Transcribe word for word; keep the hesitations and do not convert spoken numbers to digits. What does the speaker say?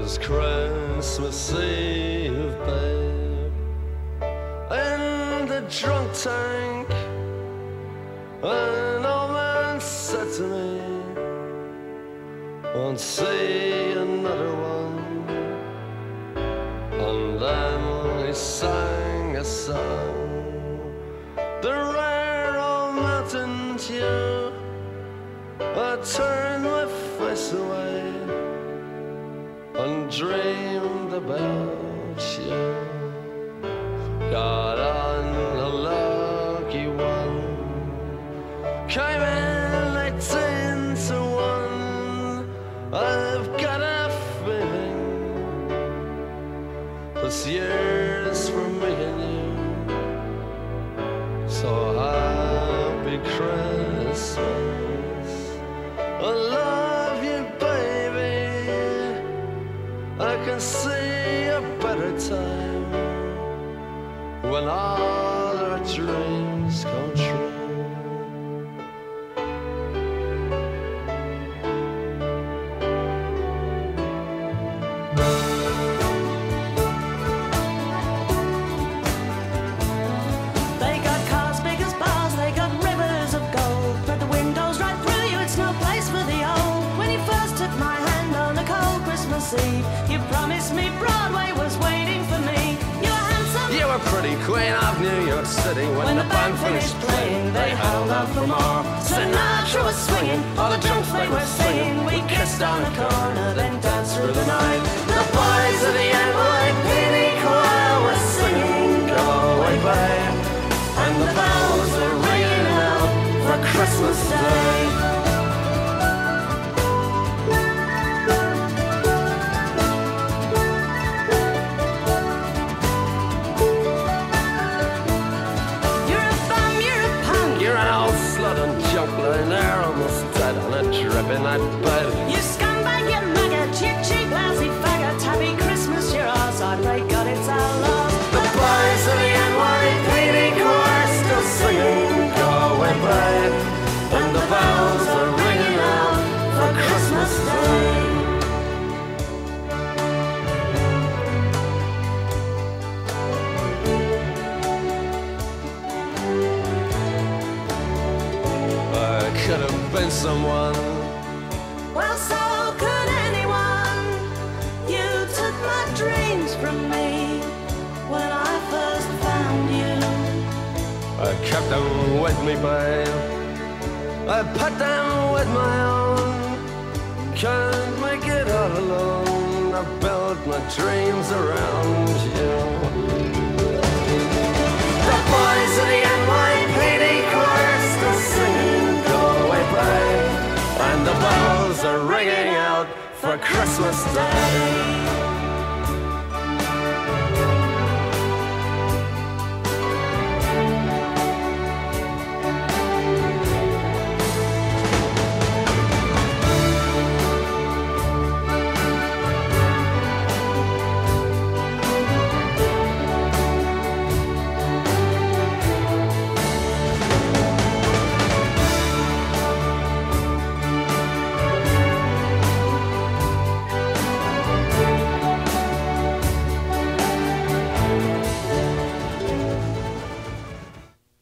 was Christmas Eve, babe, in the drunk tank. An old man said to me, won't see another one. And then he sang a song, the rare old mountain dew. I turned my face away and dreamed about you. Got on a lucky one, came in eighteen to one. I've got a feeling this year's for me and you. So happy Christmas. I love you, baby. I can see a better time when all our dreams come true. They got cars big as bars, they got rivers of gold, but the windows right through you, it's no place for the old. When you first took my hand on a cold Christmas Eve, you promised me Broadway was waiting for me. You were handsome, You were pretty queen of New York City. When, when the band finished playing, they held out for more. Sinatra was swinging, all the drunks they were singing. We kissed on the corner, then danced through the night. The boys of the N Y P D choir were singing Go Away Babe, and the bells were ringing out for Christmas Day. You're a bum, you're a punk, You're an old slut and junk lying there almost dead on a dripping that bed. you scumbag, you maggot, you cheap, lousy faggot. Happy Christmas, you're ours, I pray God it's our love. The boys of the N Y P D choir still singing Go Away Babe, and the bells are ringing out for Christmas Day. I could have been someone. Well, so could anyone. You took my dreams from me when I first found you. I kept them with me, babe. I put them with my own. Can't make it all alone. I built my dreams around you. The boys of the N Y P D choir still singing Go Away Babe, and the bells are ringing out for Christmas Day.